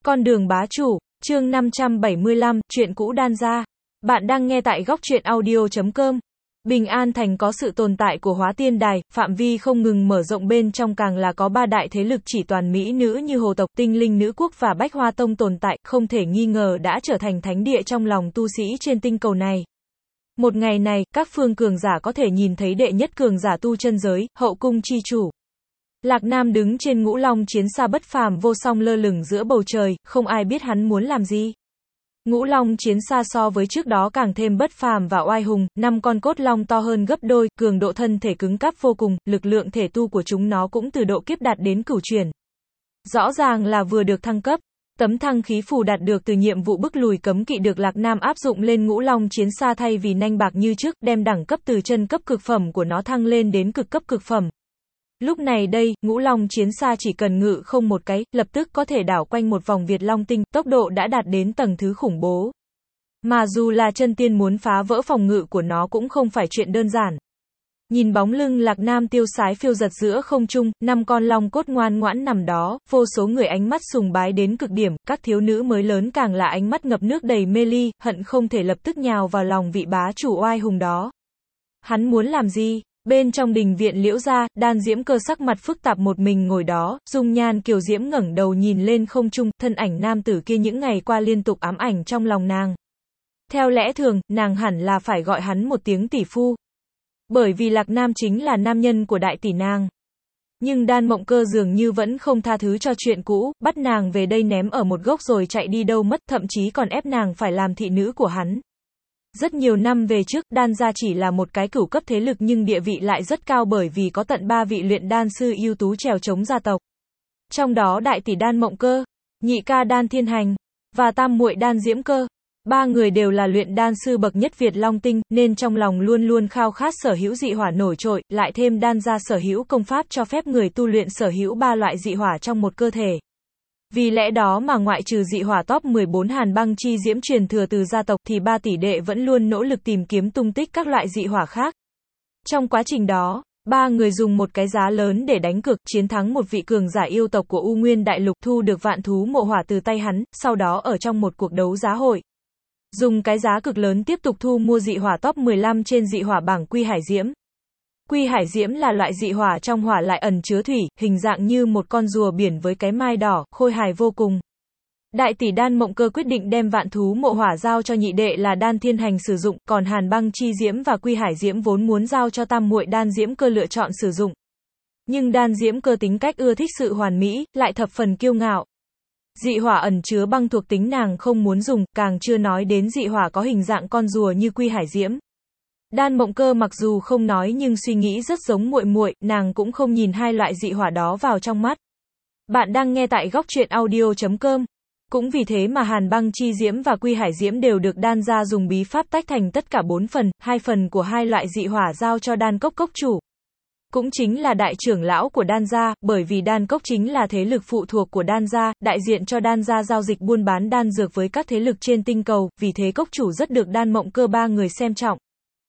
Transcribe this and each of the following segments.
Con đường bá chủ, chương 575, chuyện cũ đan ra. Bạn đang nghe tại góc truyện audio.com. Bình An Thành có sự tồn tại của Hóa Tiên Đài, phạm vi không ngừng mở rộng, bên trong càng là có ba đại thế lực chỉ toàn mỹ nữ như Hồ tộc, Tinh Linh Nữ Quốc và Bách Hoa Tông tồn tại, không thể nghi ngờ đã trở thành thánh địa trong lòng tu sĩ trên tinh cầu này. Một ngày này, các phương cường giả có thể nhìn thấy đệ nhất cường giả tu chân giới, Hậu Cung chi chủ. Lạc Nam đứng trên Ngũ Long chiến xa bất phàm vô song lơ lửng giữa bầu trời, không ai biết hắn muốn làm gì. Ngũ Long chiến xa so với trước đó càng thêm bất phàm và oai hùng, 5 con cốt long to hơn gấp đôi, cường độ thân thể cứng cáp vô cùng, lực lượng thể tu của chúng nó cũng từ độ kiếp đạt đến cửu chuyển. Rõ ràng là vừa được thăng cấp. Tấm thăng khí phù đạt được từ nhiệm vụ bức lùi cấm kỵ được Lạc Nam áp dụng lên Ngũ Long chiến xa thay vì nanh bạc như trước, đem đẳng cấp từ chân cấp cực phẩm của nó thăng lên đến cực cấp cực phẩm. Lúc này đây, Ngũ Long chiến xa chỉ cần ngự không một cái, lập tức có thể đảo quanh một vòng Việt Long tinh, tốc độ đã đạt đến tầng thứ khủng bố. Mà dù là chân tiên muốn phá vỡ phòng ngự của nó cũng không phải chuyện đơn giản. Nhìn bóng lưng Lạc Nam tiêu sái phiêu giật giữa không trung, 5 con long cốt ngoan ngoãn nằm đó, vô số người ánh mắt sùng bái đến cực điểm, các thiếu nữ mới lớn càng là ánh mắt ngập nước đầy mê ly, hận không thể lập tức nhào vào lòng vị bá chủ oai hùng đó. Hắn muốn làm gì? Bên trong đình viện Liễu gia, Đan Diễm Cơ sắc mặt phức tạp một mình ngồi đó, dung nhan kiều diễm ngẩng đầu nhìn lên không trung, thân ảnh nam tử kia những ngày qua liên tục ám ảnh trong lòng nàng. Theo lẽ thường, nàng hẳn là phải gọi hắn một tiếng tỷ phu. Bởi vì Lạc Nam chính là nam nhân của đại tỷ nàng. Nhưng Đan Mộng Cơ dường như vẫn không tha thứ cho chuyện cũ, bắt nàng về đây ném ở một góc rồi chạy đi đâu mất, thậm chí còn ép nàng phải làm thị nữ của hắn. Rất nhiều năm về trước, Đan gia chỉ là một cái cửu cấp thế lực nhưng địa vị lại rất cao bởi vì có tận 3 vị luyện đan sư ưu tú trèo chống gia tộc. Trong đó đại tỷ Đan Mộng Cơ, nhị ca Đan Thiên Hành, và tam muội Đan Diễm Cơ. 3 người đều là luyện đan sư bậc nhất Việt Long Tinh, nên trong lòng luôn luôn khao khát sở hữu dị hỏa nổi trội, lại thêm Đan gia sở hữu công pháp cho phép người tu luyện sở hữu 3 loại dị hỏa trong một cơ thể. Vì lẽ đó mà ngoại trừ dị hỏa top 14 Hàn Băng Chi Diễm truyền thừa từ gia tộc thì 3 tỷ đệ vẫn luôn nỗ lực tìm kiếm tung tích các loại dị hỏa khác. Trong quá trình đó, 3 người dùng một cái giá lớn để đánh cược, chiến thắng một vị cường giả yêu tộc của U Nguyên Đại Lục, thu được vạn thú mộ hỏa từ tay hắn, sau đó ở trong một cuộc đấu giá hội, dùng cái giá cực lớn tiếp tục thu mua dị hỏa top 15 trên dị hỏa bảng Quy Hải Diễm. Quy Hải Diễm là loại dị hỏa trong hỏa lại ẩn chứa thủy, hình dạng như một con rùa biển với cái mai đỏ, khôi hài vô cùng. Đại tỷ Đan Mộng Cơ quyết định đem vạn thú mộ hỏa giao cho nhị đệ là Đan Thiên Hành sử dụng, còn Hàn Băng Chi Diễm và Quy Hải Diễm vốn muốn giao cho tam muội Đan Diễm Cơ lựa chọn sử dụng. Nhưng Đan Diễm Cơ tính cách ưa thích sự hoàn mỹ, lại thập phần kiêu ngạo. Dị hỏa ẩn chứa băng thuộc tính nàng không muốn dùng, càng chưa nói đến dị hỏa có hình dạng con rùa như Quy Hải Diễm. Đan Mộng Cơ mặc dù không nói nhưng suy nghĩ rất giống muội muội, nàng cũng không nhìn hai loại dị hỏa đó vào trong mắt. Bạn đang nghe tại góc truyện audio.com. Cũng vì thế mà Hàn Băng Chi Diễm và Quy Hải Diễm đều được Đan gia dùng bí pháp tách thành tất cả 4 phần, 2 phần của hai loại dị hỏa giao cho Đan Cốc Cốc chủ. Cũng chính là đại trưởng lão của Đan gia, bởi vì Đan Cốc chính là thế lực phụ thuộc của Đan gia, đại diện cho Đan gia giao dịch buôn bán đan dược với các thế lực trên tinh cầu, vì thế Cốc chủ rất được Đan Mộng Cơ 3 người xem trọng.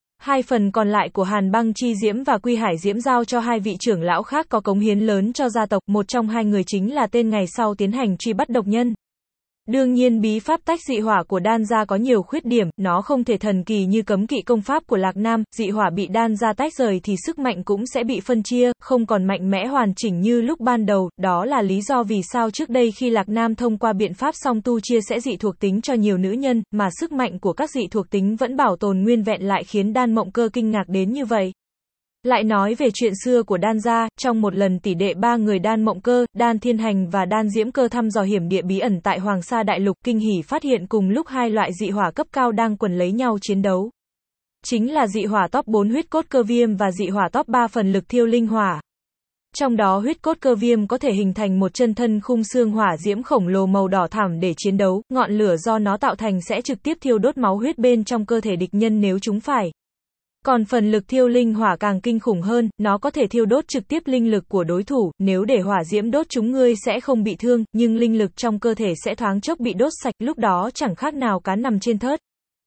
2 phần còn lại của Hàn Băng Chi Diễm và Quy Hải Diễm giao cho 2 vị trưởng lão khác có cống hiến lớn cho gia tộc, một trong 2 người chính là tên ngày sau tiến hành truy bắt độc nhân. Đương nhiên bí pháp tách dị hỏa của Đan gia có nhiều khuyết điểm, nó không thể thần kỳ như cấm kỵ công pháp của Lạc Nam, dị hỏa bị Đan gia tách rời thì sức mạnh cũng sẽ bị phân chia, không còn mạnh mẽ hoàn chỉnh như lúc ban đầu, đó là lý do vì sao trước đây khi Lạc Nam thông qua biện pháp song tu chia sẻ dị thuộc tính cho nhiều nữ nhân, mà sức mạnh của các dị thuộc tính vẫn bảo tồn nguyên vẹn lại khiến Đan Mộng Cơ kinh ngạc đến như vậy. Lại nói về chuyện xưa của Đan gia, trong một lần tỷ đệ 3 người Đan Mộng Cơ, Đan Thiên Hành và Đan Diễm Cơ thăm dò hiểm địa bí ẩn tại Hoàng Sa Đại Lục, kinh hỉ phát hiện cùng lúc 2 loại dị hỏa cấp cao đang quần lấy nhau chiến đấu. Chính là dị hỏa top 4 huyết cốt cơ viêm và dị hỏa top 3 phần lực thiêu linh hỏa. Trong đó huyết cốt cơ viêm có thể hình thành một chân thân khung xương hỏa diễm khổng lồ màu đỏ thẳm để chiến đấu, ngọn lửa do nó tạo thành sẽ trực tiếp thiêu đốt máu huyết bên trong cơ thể địch nhân nếu chúng phải. Còn phần lực thiêu linh hỏa càng kinh khủng hơn, nó có thể thiêu đốt trực tiếp linh lực của đối thủ, nếu để hỏa diễm đốt chúng ngươi sẽ không bị thương, nhưng linh lực trong cơ thể sẽ thoáng chốc bị đốt sạch, lúc đó chẳng khác nào cá nằm trên thớt.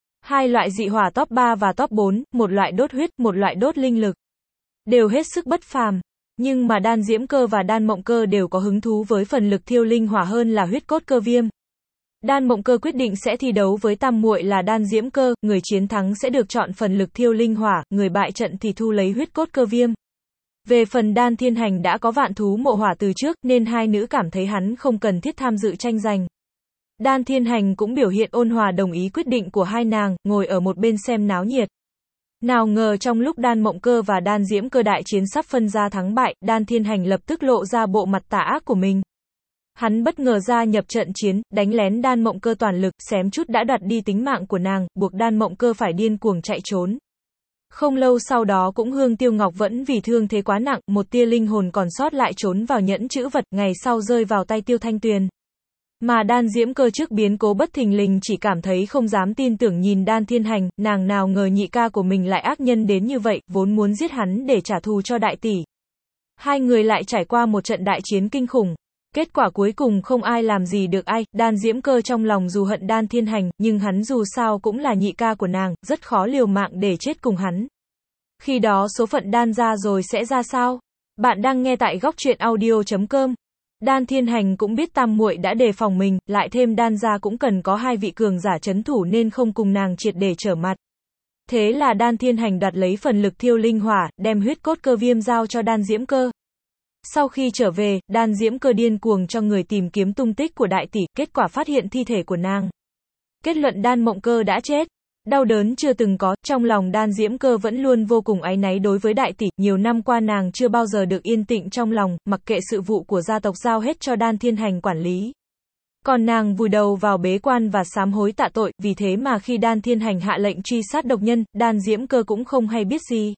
2 loại dị hỏa top 3 và top 4, một loại đốt huyết, một loại đốt linh lực. Đều hết sức bất phàm. Nhưng mà Đan Diễm Cơ và Đan Mộng Cơ đều có hứng thú với phần lực thiêu linh hỏa hơn là huyết cốt cơ viêm. Đan Mộng Cơ quyết định sẽ thi đấu với tam muội là Đan Diễm Cơ, người chiến thắng sẽ được chọn phần lực thiêu linh hỏa, người bại trận thì thu lấy huyết cốt cơ viêm. Về phần Đan Thiên Hành đã có vạn thú mộ hỏa từ trước, nên hai nữ cảm thấy hắn không cần thiết tham dự tranh giành. Đan Thiên Hành cũng biểu hiện ôn hòa đồng ý quyết định của hai nàng, ngồi ở một bên xem náo nhiệt. Nào ngờ trong lúc Đan Mộng Cơ và Đan Diễm Cơ đại chiến sắp phân ra thắng bại, Đan Thiên Hành lập tức lộ ra bộ mặt tà ác của mình. Hắn bất ngờ gia nhập trận chiến, đánh lén Đan Mộng Cơ toàn lực, xém chút đã đoạt đi tính mạng của nàng, buộc Đan Mộng Cơ phải điên cuồng chạy trốn. Không lâu sau đó cũng Hương Tiêu Ngọc vẫn vì thương thế quá nặng, một tia linh hồn còn sót lại trốn vào nhẫn chữ vật, ngày sau rơi vào tay Tiêu Thanh Tuyền. Mà Đan Diễm Cơ trước biến cố bất thình lình chỉ cảm thấy không dám tin tưởng nhìn Đan Thiên Hành, nàng nào ngờ nhị ca của mình lại ác nhân đến như vậy, vốn muốn giết hắn để trả thù cho đại tỷ. Hai người lại trải qua một trận đại chiến kinh khủng. Kết quả cuối cùng không ai làm gì được ai, Đan Diễm Cơ trong lòng dù hận Đan Thiên Hành, nhưng hắn dù sao cũng là nhị ca của nàng, rất khó liều mạng để chết cùng hắn. Khi đó số phận Đan gia rồi sẽ ra sao? Bạn đang nghe tại góc truyện audio.com. Đan Thiên Hành cũng biết tam muội đã đề phòng mình, lại thêm Đan gia cũng cần có hai vị cường giả trấn thủ nên không cùng nàng triệt để trở mặt. Thế là Đan Thiên Hành đoạt lấy phần lực thiêu linh hỏa, đem huyết cốt cơ viêm giao cho Đan Diễm Cơ. Sau khi trở về, Đan Diễm Cơ điên cuồng cho người tìm kiếm tung tích của đại tỷ, kết quả phát hiện thi thể của nàng. Kết luận Đan Mộng Cơ đã chết. Đau đớn chưa từng có, trong lòng Đan Diễm Cơ vẫn luôn vô cùng áy náy đối với đại tỷ, nhiều năm qua nàng chưa bao giờ được yên tĩnh trong lòng, mặc kệ sự vụ của gia tộc giao hết cho Đan Thiên Hành quản lý. Còn nàng vùi đầu vào bế quan và sám hối tạ tội, vì thế mà khi Đan Thiên Hành hạ lệnh truy sát độc nhân, Đan Diễm Cơ cũng không hay biết gì.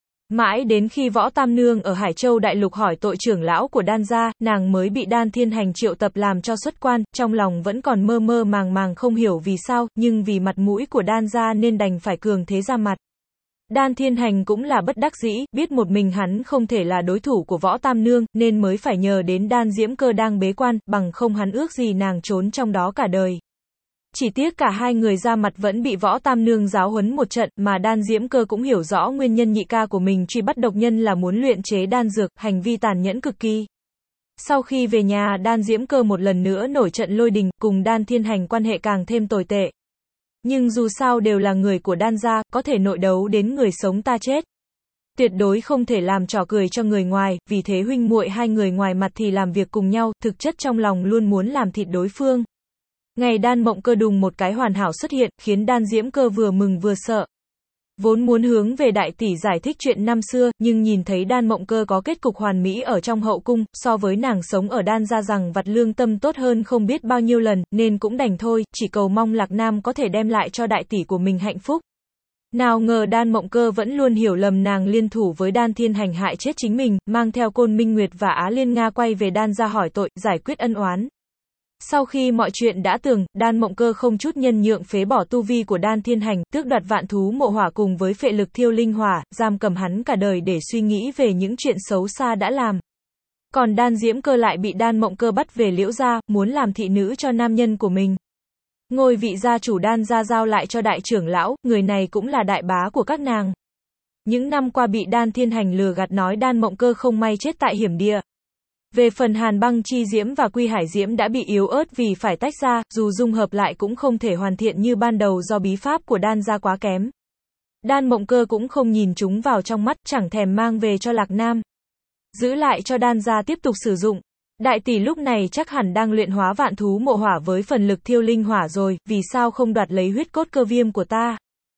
Mãi đến khi Võ Tam Nương ở Hải Châu Đại Lục hỏi tội trưởng lão của Đan gia, nàng mới bị Đan Thiên Hành triệu tập làm cho xuất quan, trong lòng vẫn còn mơ mơ màng màng không hiểu vì sao, nhưng vì mặt mũi của Đan gia nên đành phải cường thế ra mặt. Đan Thiên Hành cũng là bất đắc dĩ, biết một mình hắn không thể là đối thủ của Võ Tam Nương, nên mới phải nhờ đến Đan Diễm Cơ đang bế quan, bằng không hắn ước gì nàng trốn trong đó cả đời. Chỉ tiếc cả hai người ra mặt vẫn bị Võ Tam Nương giáo huấn một trận, mà Đan Diễm Cơ cũng hiểu rõ nguyên nhân nhị ca của mình truy bắt độc nhân là muốn luyện chế đan dược, hành vi tàn nhẫn cực kỳ. Sau khi về nhà, Đan Diễm Cơ một lần nữa nổi trận lôi đình, cùng Đan Thiên Hành quan hệ càng thêm tồi tệ. Nhưng dù sao đều là người của Đan gia, có thể nội đấu đến người sống ta chết. Tuyệt đối không thể làm trò cười cho người ngoài, vì thế huynh muội hai người ngoài mặt thì làm việc cùng nhau, thực chất trong lòng luôn muốn làm thịt đối phương. Ngày Đan Mộng Cơ đùng một cái hoàn hảo xuất hiện, khiến Đan Diễm Cơ vừa mừng vừa sợ. Vốn muốn hướng về đại tỷ giải thích chuyện năm xưa, nhưng nhìn thấy Đan Mộng Cơ có kết cục hoàn mỹ ở trong hậu cung, so với nàng sống ở Đan gia rằng vặt lương tâm tốt hơn không biết bao nhiêu lần, nên cũng đành thôi, chỉ cầu mong Lạc Nam có thể đem lại cho đại tỷ của mình hạnh phúc. Nào ngờ Đan Mộng Cơ vẫn luôn hiểu lầm nàng liên thủ với Đan Thiên Hành hại chết chính mình, mang theo Côn Minh Nguyệt và Á Liên Nga quay về Đan gia hỏi tội, giải quyết ân oán. Sau khi mọi chuyện đã tường, Đan Mộng Cơ không chút nhân nhượng phế bỏ tu vi của Đan Thiên Hành, tước đoạt vạn thú mộ hỏa cùng với phệ lực thiêu linh hỏa, giam cầm hắn cả đời để suy nghĩ về những chuyện xấu xa đã làm. Còn Đan Diễm Cơ lại bị Đan Mộng Cơ bắt về Liễu gia, muốn làm thị nữ cho nam nhân của mình. Ngôi vị gia chủ Đan gia giao lại cho đại trưởng lão, người này cũng là đại bá của các nàng. Những năm qua bị Đan Thiên Hành lừa gạt nói Đan Mộng Cơ không may chết tại hiểm địa. Về phần Hàn Băng Chi Diễm và Quy Hải Diễm đã bị yếu ớt vì phải tách ra, dù dung hợp lại cũng không thể hoàn thiện như ban đầu do bí pháp của Đan gia quá kém. Đan Mộng Cơ cũng không nhìn chúng vào trong mắt, chẳng thèm mang về cho Lạc Nam. Giữ lại cho Đan gia tiếp tục sử dụng. Đại tỷ lúc này chắc hẳn đang luyện hóa vạn thú mộ hỏa với phần lực thiêu linh hỏa rồi, vì sao không đoạt lấy huyết cốt cơ viêm của ta?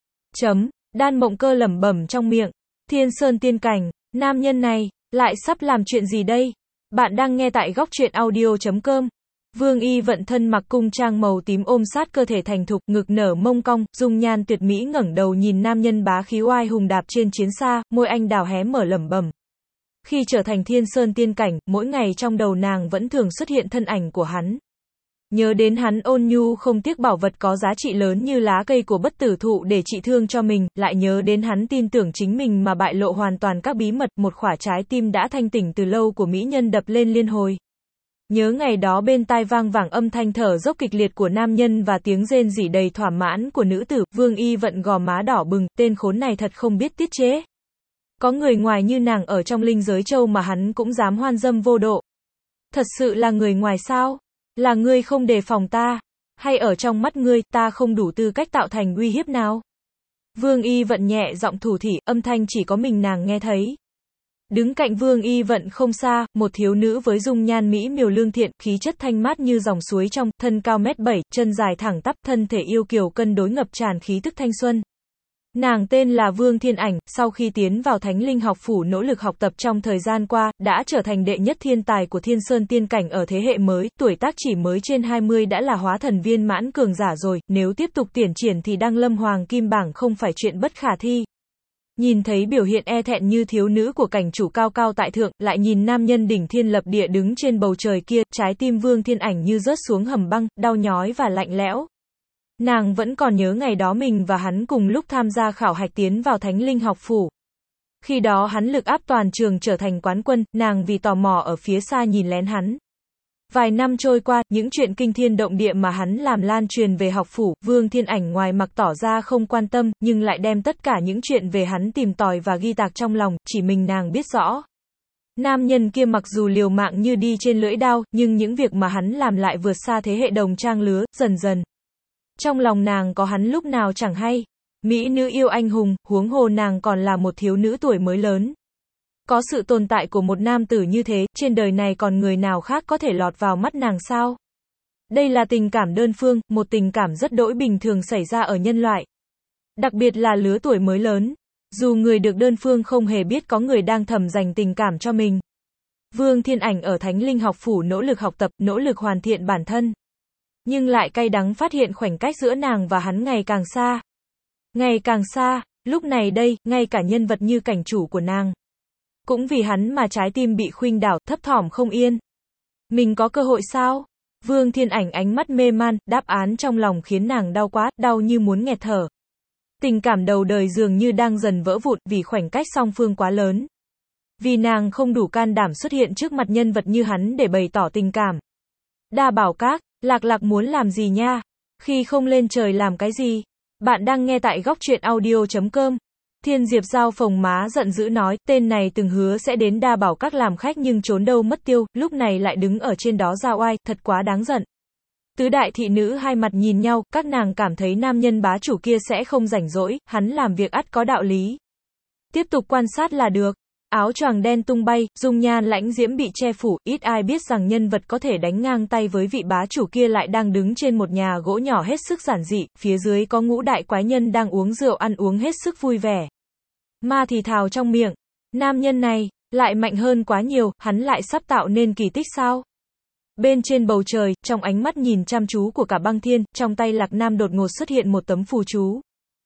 Đan Mộng Cơ lẩm bẩm trong miệng. Thiên Sơn tiên cảnh, nam nhân này, lại sắp làm chuyện gì đây? Bạn đang nghe tại góc truyện audio.com. Vương Y Vận thân mặc cung trang màu tím ôm sát cơ thể thành thục, ngực nở mông cong, dung nhan tuyệt mỹ ngẩng đầu nhìn nam nhân bá khí oai hùng đạp trên chiến xa, môi anh đào hé mở lẩm bẩm. Khi trở thành Thiên Sơn tiên cảnh, mỗi ngày trong đầu nàng vẫn thường xuất hiện thân ảnh của hắn. Nhớ đến hắn ôn nhu không tiếc bảo vật có giá trị lớn như lá cây của bất tử thụ để trị thương cho mình, lại nhớ đến hắn tin tưởng chính mình mà bại lộ hoàn toàn các bí mật, một khỏa trái tim đã thanh tỉnh từ lâu của mỹ nhân đập lên liên hồi. Nhớ ngày đó bên tai vang vẳng âm thanh thở dốc kịch liệt của nam nhân và tiếng rên rỉ đầy thỏa mãn của nữ tử, Vương Y Vận gò má đỏ bừng, tên khốn này thật không biết tiết chế. Có người ngoài như nàng ở trong linh giới châu mà hắn cũng dám hoan dâm vô độ. Thật sự là người ngoài sao? Là ngươi không đề phòng ta. Hay ở trong mắt ngươi, ta không đủ tư cách tạo thành uy hiếp nào? Vương Y Vận nhẹ giọng thủ thỉ, âm thanh chỉ có mình nàng nghe thấy. Đứng cạnh Vương Y Vận không xa, một thiếu nữ với dung nhan mỹ miều lương thiện, khí chất thanh mát như dòng suối trong, thân cao 1m7, chân dài thẳng tắp, thân thể yêu kiều cân đối ngập tràn khí tức thanh xuân. Nàng tên là Vương Thiên Ảnh, sau khi tiến vào Thánh Linh học phủ nỗ lực học tập trong thời gian qua, đã trở thành đệ nhất thiên tài của Thiên Sơn tiên cảnh ở thế hệ mới, tuổi tác chỉ mới trên 20 đã là hóa thần viên mãn cường giả rồi, nếu tiếp tục tiến triển thì đăng lâm hoàng kim bảng không phải chuyện bất khả thi. Nhìn thấy biểu hiện e thẹn như thiếu nữ của cảnh chủ cao cao tại thượng, lại nhìn nam nhân đỉnh thiên lập địa đứng trên bầu trời kia, trái tim Vương Thiên Ảnh như rớt xuống hầm băng, đau nhói và lạnh lẽo. Nàng vẫn còn nhớ ngày đó mình và hắn cùng lúc tham gia khảo hạch tiến vào Thánh Linh học phủ. Khi đó hắn lực áp toàn trường trở thành quán quân, nàng vì tò mò ở phía xa nhìn lén hắn. Vài năm trôi qua, những chuyện kinh thiên động địa mà hắn làm lan truyền về học phủ, Vương Thiên Ảnh ngoài mặt tỏ ra không quan tâm, nhưng lại đem tất cả những chuyện về hắn tìm tòi và ghi tạc trong lòng, chỉ mình nàng biết rõ. Nam nhân kia mặc dù liều mạng như đi trên lưỡi đao, nhưng những việc mà hắn làm lại vượt xa thế hệ đồng trang lứa, dần dần. Trong lòng nàng có hắn lúc nào chẳng hay. Mỹ nữ yêu anh hùng, huống hồ nàng còn là một thiếu nữ tuổi mới lớn. Có sự tồn tại của một nam tử như thế, trên đời này còn người nào khác có thể lọt vào mắt nàng sao? Đây là tình cảm đơn phương, một tình cảm rất đỗi bình thường xảy ra ở nhân loại. Đặc biệt là lứa tuổi mới lớn. Dù người được đơn phương không hề biết có người đang thầm dành tình cảm cho mình. Vương Thiên Ảnh ở Thánh Linh học phủ nỗ lực học tập, nỗ lực hoàn thiện bản thân. Nhưng lại cay đắng phát hiện khoảnh cách giữa nàng và hắn ngày càng xa. Ngày càng xa, lúc này đây, ngay cả nhân vật như cảnh chủ của nàng. Cũng vì hắn mà trái tim bị khuynh đảo, thấp thỏm không yên. Mình có cơ hội sao? Vương Thiên Ảnh ánh mắt mê man, đáp án trong lòng khiến nàng đau quá, đau như muốn nghẹt thở. Tình cảm đầu đời dường như đang dần vỡ vụn vì khoảnh cách song phương quá lớn. Vì nàng không đủ can đảm xuất hiện trước mặt nhân vật như hắn để bày tỏ tình cảm. Đa Bảo Các, Lạc Lạc muốn làm gì nha? Khi không lên trời làm cái gì? Bạn đang nghe tại góc truyện audio.com. Thiên Diệp Giao phồng má giận dữ nói, tên này từng hứa sẽ đến Đa Bảo Các làm khách nhưng trốn đâu mất tiêu, lúc này lại đứng ở trên đó ra oai, thật quá đáng giận. Tứ đại thị nữ hai mặt nhìn nhau, các nàng cảm thấy nam nhân bá chủ kia sẽ không rảnh rỗi, hắn làm việc ắt có đạo lý. Tiếp tục quan sát là được. Áo choàng đen tung bay, dung nhan lãnh diễm bị che phủ, ít ai biết rằng nhân vật có thể đánh ngang tay với vị bá chủ kia lại đang đứng trên một nhà gỗ nhỏ hết sức giản dị, phía dưới có ngũ đại quái nhân đang uống rượu ăn uống hết sức vui vẻ. Ma thì thào trong miệng, nam nhân này, lại mạnh hơn quá nhiều, hắn lại sắp tạo nên kỳ tích sao? Bên trên bầu trời, trong ánh mắt nhìn chăm chú của cả băng thiên, trong tay Lạc Nam đột ngột xuất hiện một tấm phù chú.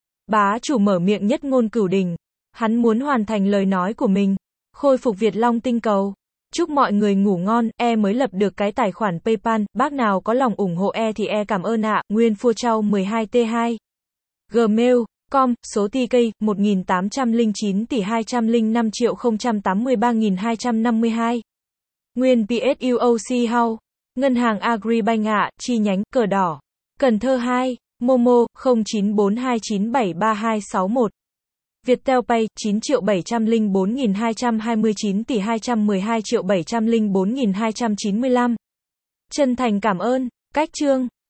Bá chủ mở miệng nhất ngôn cửu đình. Hắn muốn hoàn thành lời nói của mình. Khôi phục Việt Long tinh cầu. Chúc mọi người ngủ ngon, mới lập được cái tài khoản PayPal, bác nào có lòng ủng hộ thì cảm ơn ạ, Nguyên Phua Trau 12T2. Gmail.com, số TK, 1809 tỷ 205.083.252. Nguyên PSUOC House. Ngân hàng Agribank ạ, chi nhánh, cờ đỏ. Cần Thơ 2, Momo, 0942973261. Viettelpay, 9.704.229 tỷ 212.704.295. Chân thành cảm ơn. Cách chương.